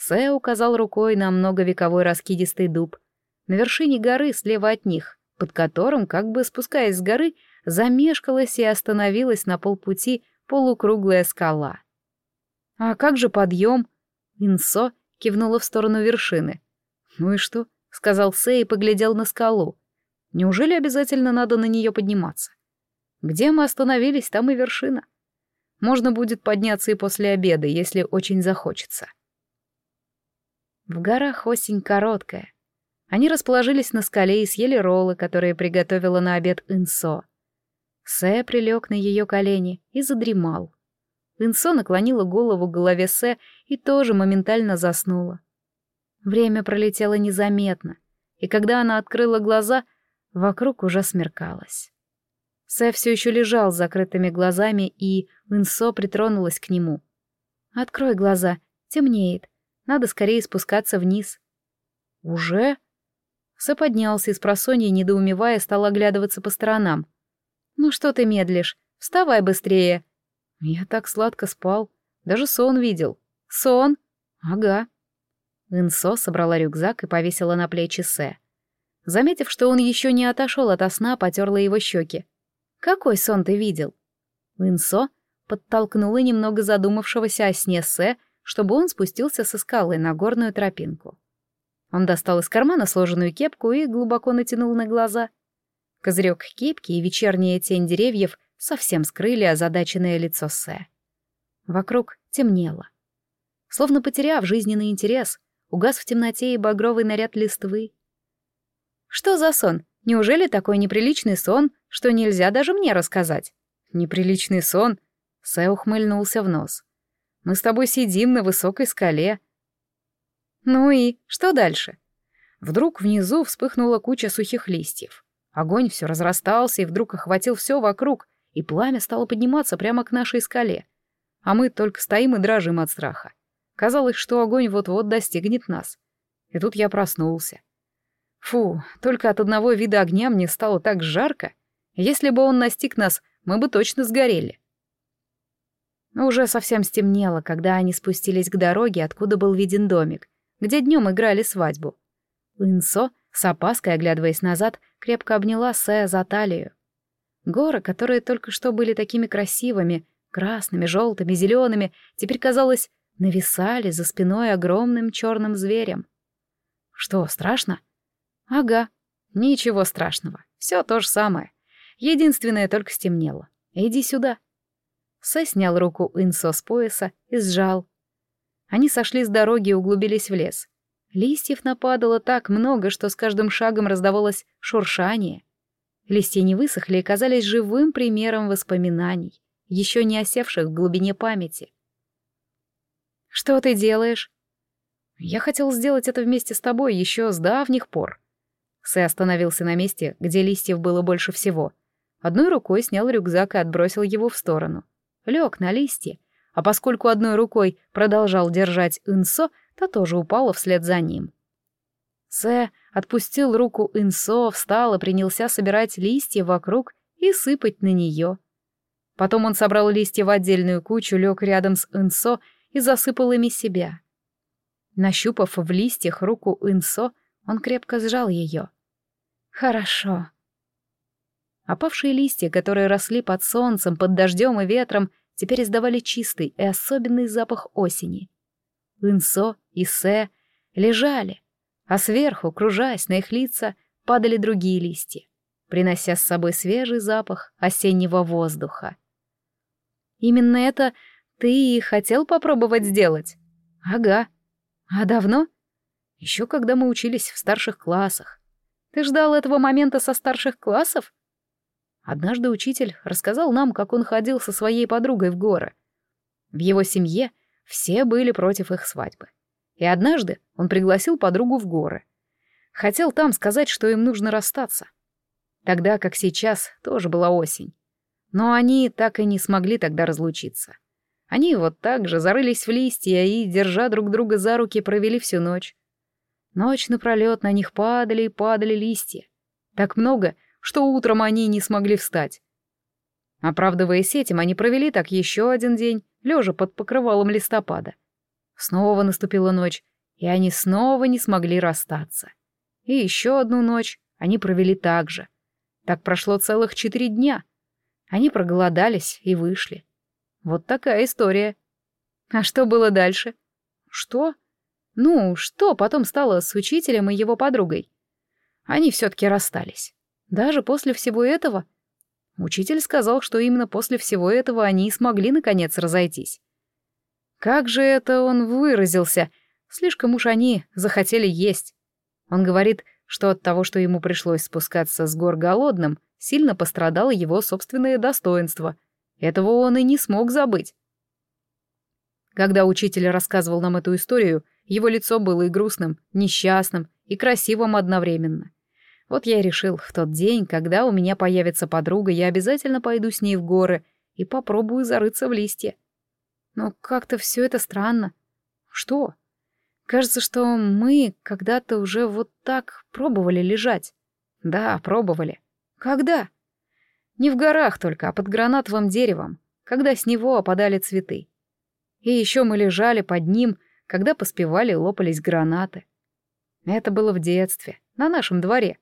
Сэ указал рукой на многовековой раскидистый дуб. На вершине горы слева от них, под которым, как бы спускаясь с горы, замешкалась и остановилась на полпути полукруглая скала. «А как же подъем?» Инсо кивнула в сторону вершины. «Ну и что?» — сказал Сэ и поглядел на скалу. «Неужели обязательно надо на нее подниматься? Где мы остановились, там и вершина. Можно будет подняться и после обеда, если очень захочется». В горах осень короткая. Они расположились на скале и съели роллы, которые приготовила на обед Инсо. Сэ прилег на ее колени и задремал. Инсо наклонила голову к голове Сэ и тоже моментально заснула. Время пролетело незаметно, и когда она открыла глаза, вокруг уже смеркалось. Сэ все еще лежал с закрытыми глазами, и Инсо притронулась к нему. «Открой глаза, темнеет, надо скорее спускаться вниз». «Уже?» Сэ поднялся и спросонья, недоумевая, стал оглядываться по сторонам. «Ну что ты медлишь? Вставай быстрее!» «Я так сладко спал, даже сон видел». «Сон?» «Ага». Инсо собрала рюкзак и повесила на плечи Сэ. Заметив, что он еще не отошел ото сна, потерла его щеки. «Какой сон ты видел?» Инсо подтолкнула немного задумавшегося о сне Сэ, чтобы он спустился со скалы на горную тропинку. Он достал из кармана сложенную кепку и глубоко натянул на глаза. Козырек кепки и вечерняя тень деревьев совсем скрыли озадаченное лицо Сэ. Вокруг темнело. Словно потеряв жизненный интерес, угас в темноте и багровый наряд листвы. «Что за сон? Неужели такой неприличный сон, что нельзя даже мне рассказать?» «Неприличный сон?» — Сэ ухмыльнулся в нос. «Мы с тобой сидим на высокой скале». «Ну и что дальше?» Вдруг внизу вспыхнула куча сухих листьев. Огонь все разрастался и вдруг охватил все вокруг, и пламя стало подниматься прямо к нашей скале. А мы только стоим и дрожим от страха. Казалось, что огонь вот-вот достигнет нас. И тут я проснулся. Фу, только от одного вида огня мне стало так жарко. Если бы он настиг нас, мы бы точно сгорели. Уже совсем стемнело, когда они спустились к дороге, откуда был виден домик, где днем играли свадьбу. Инсо, с опаской оглядываясь назад, крепко обняла Сэ за талию. Горы, которые только что были такими красивыми, красными, желтыми, зелеными, теперь, казалось, нависали за спиной огромным черным зверем. Что, страшно? Ага, ничего страшного, все то же самое. Единственное, только стемнело. Иди сюда. Сэ снял руку Инсо с пояса и сжал. Они сошли с дороги и углубились в лес. Листьев нападало так много, что с каждым шагом раздавалось шуршание. Листья не высохли и казались живым примером воспоминаний, еще не осевших в глубине памяти. «Что ты делаешь?» «Я хотел сделать это вместе с тобой еще с давних пор». Сэ остановился на месте, где листьев было больше всего. Одной рукой снял рюкзак и отбросил его в сторону. Лег на листья, а поскольку одной рукой продолжал держать Инсо, то тоже упала вслед за ним. Сэ отпустил руку Инсо, встал и принялся собирать листья вокруг и сыпать на нее. Потом он собрал листья в отдельную кучу, лег рядом с Инсо и засыпал ими себя. Нащупав в листьях руку Инсо, он крепко сжал ее. «Хорошо». Опавшие листья, которые росли под солнцем, под дождем и ветром, теперь издавали чистый и особенный запах осени. Инсо и Сэ лежали, а сверху, кружась на их лица, падали другие листья, принося с собой свежий запах осеннего воздуха. «Именно это ты и хотел попробовать сделать?» «Ага. А давно?» «Еще когда мы учились в старших классах. Ты ждал этого момента со старших классов?» Однажды учитель рассказал нам, как он ходил со своей подругой в горы. В его семье все были против их свадьбы. И однажды он пригласил подругу в горы. Хотел там сказать, что им нужно расстаться. Тогда, как сейчас, тоже была осень. Но они так и не смогли тогда разлучиться. Они вот так же зарылись в листья и, держа друг друга за руки, провели всю ночь. Ночь напролет на них падали и падали листья. Так много, что утром они не смогли встать. Оправдываясь этим, они провели так еще один день, лежа под покрывалом листопада. Снова наступила ночь, и они снова не смогли расстаться. И еще одну ночь они провели так же. Так прошло целых четыре дня. Они проголодались и вышли. Вот такая история. А что было дальше? Что? Ну, что потом стало с учителем и его подругой? Они все-таки расстались. Даже после всего этого. Учитель сказал, что именно после всего этого они и смогли наконец разойтись. Как же это он выразился? Слишком уж они захотели есть. Он говорит, что от того, что ему пришлось спускаться с гор голодным, сильно пострадало его собственное достоинство. Этого он и не смог забыть. Когда учитель рассказывал нам эту историю, его лицо было и грустным, несчастным, и красивым одновременно. Вот я и решил, в тот день, когда у меня появится подруга, я обязательно пойду с ней в горы и попробую зарыться в листья. Но как-то все это странно. Что? Кажется, что мы когда-то уже вот так пробовали лежать. Да, пробовали. Когда? Не в горах только, а под гранатовым деревом, когда с него опадали цветы. И еще мы лежали под ним, когда поспевали и лопались гранаты. Это было в детстве, на нашем дворе.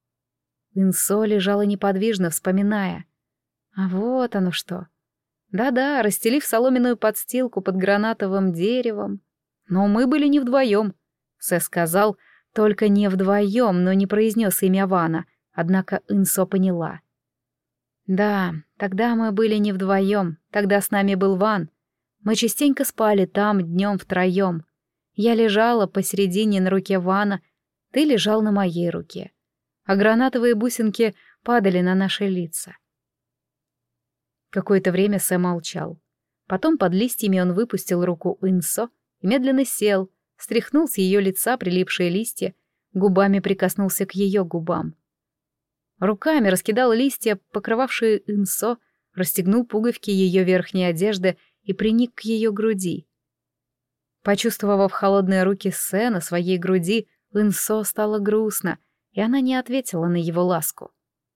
Инсо лежала неподвижно, вспоминая. А вот оно что. Да-да, расстелив соломенную подстилку под гранатовым деревом. Но мы были не вдвоем. Сэ сказал, только не вдвоем, но не произнес имя Вана, однако Инсо поняла. Да, тогда мы были не вдвоем, тогда с нами был Ван. Мы частенько спали там днем втроем. Я лежала посередине на руке Вана, ты лежал на моей руке. А гранатовые бусинки падали на наши лица. Какое-то время Сэ молчал. Потом под листьями он выпустил руку Инсо и медленно сел, стряхнул с ее лица прилипшие листья, губами прикоснулся к ее губам. Руками раскидал листья, покрывавшие Инсо, расстегнул пуговки ее верхней одежды и приник к ее груди. Почувствовав холодные руки Сэ на своей груди, Инсо стало грустно, и она не ответила на его ласку.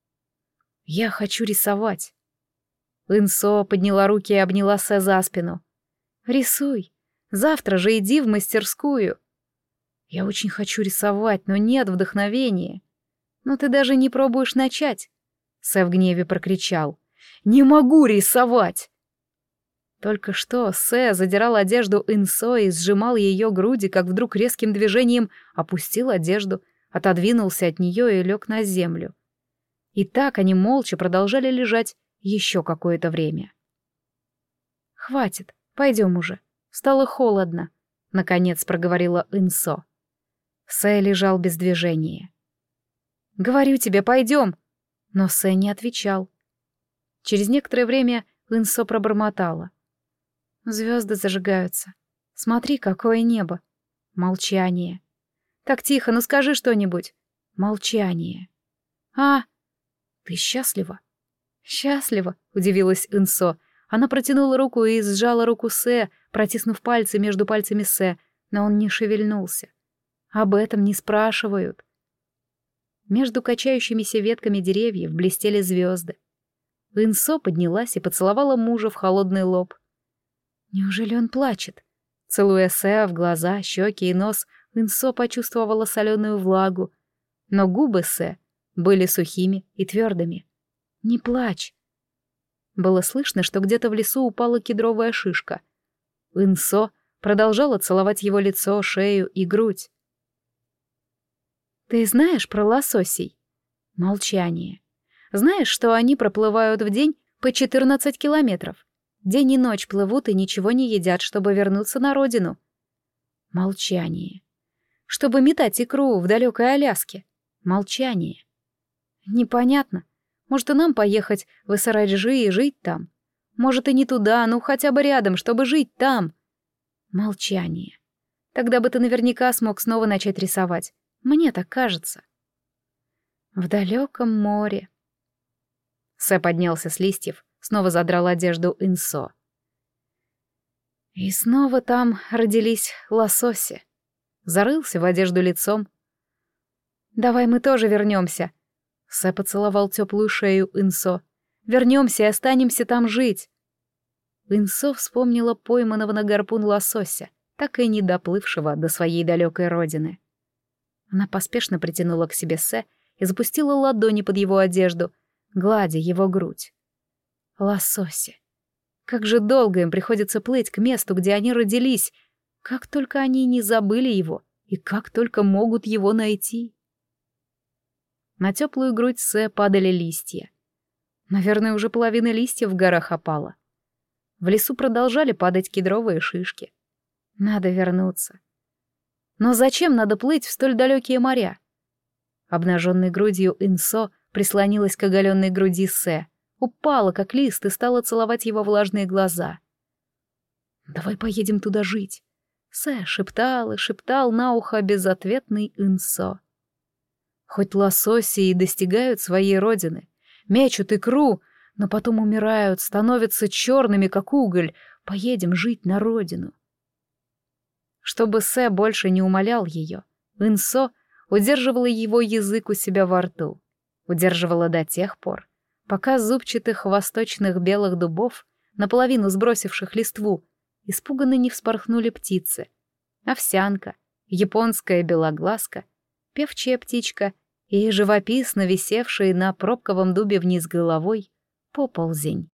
«Я хочу рисовать». Инсо подняла руки и обняла Сэ за спину. «Рисуй. Завтра же иди в мастерскую». «Я очень хочу рисовать, но нет вдохновения». «Но ты даже не пробуешь начать». Сэ в гневе прокричал. «Не могу рисовать!» Только что Сэ задирал одежду Инсо и сжимал ее груди, как вдруг резким движением опустил одежду, отодвинулся от нее и лег на землю. И так они молча продолжали лежать еще какое-то время. «Хватит, пойдем уже. Стало холодно», — наконец проговорила Инсо. Сэ лежал без движения. «Говорю тебе, пойдем!» Но Сэ не отвечал. Через некоторое время Инсо пробормотала. «Звезды зажигаются. Смотри, какое небо!» Молчание. «Так тихо, ну скажи что-нибудь!» Молчание. «А, ты счастлива?» «Счастлива!» — удивилась Инсо. Она протянула руку и сжала руку Сэ, протиснув пальцы между пальцами Сэ, но он не шевельнулся. Об этом не спрашивают. Между качающимися ветками деревьев блестели звезды. Инсо поднялась и поцеловала мужа в холодный лоб. Неужели он плачет? Целуя Сэ в глаза, щеки и нос, Инсо почувствовала соленую влагу, но губы Сэ были сухими и твердыми. «Не плачь!» Было слышно, что где-то в лесу упала кедровая шишка. Инсо продолжала целовать его лицо, шею и грудь. «Ты знаешь про лососей?» Молчание. «Знаешь, что они проплывают в день по четырнадцать километров? День и ночь плывут и ничего не едят, чтобы вернуться на родину?» Молчание. «Чтобы метать икру в далекой Аляске?» Молчание. «Непонятно. Может, и нам поехать в Эсараджи и жить там? Может, и не туда, ну хотя бы рядом, чтобы жить там?» Молчание. «Тогда бы ты наверняка смог снова начать рисовать. Мне так кажется». В далеком море. Сэ поднялся с листьев, снова задрал одежду Инсо. И снова там родились лососи. Зарылся в одежду лицом. «Давай мы тоже вернемся». Сэ поцеловал теплую шею Инсо. «Вернемся и останемся там жить». Инсо вспомнила пойманного на гарпун лосося. так и не доплывшего до своей далекой родины. Она поспешно притянула к себе Сэ и запустила ладони под его одежду, гладя его грудь. Лососи. Как же долго им приходится плыть к месту, где они родились, как только они не забыли его и как только могут его найти. На теплую грудь Сэ падали листья. Наверное, уже половина листьев в горах опала. В лесу продолжали падать кедровые шишки. Надо вернуться. Но зачем надо плыть в столь далекие моря? Обнаженной грудью Инсо прислонилась к оголенной груди Сэ, упала, как лист, и стала целовать его влажные глаза. «Давай поедем туда жить», — Сэ шептал и шептал на ухо безответный Инсо. Хоть лососи и достигают своей родины, мечут икру, но потом умирают, становятся черными, как уголь, поедем жить на родину. Чтобы Сэ больше не умолял ее, Инсо удерживала его язык у себя во рту, удерживала до тех пор, пока зубчатых восточных белых дубов, наполовину сбросивших листву, испуганно не вспорхнули птицы. Овсянка, японская белоглазка, певчая птичка и живописно висевший на пробковом дубе вниз головой поползень.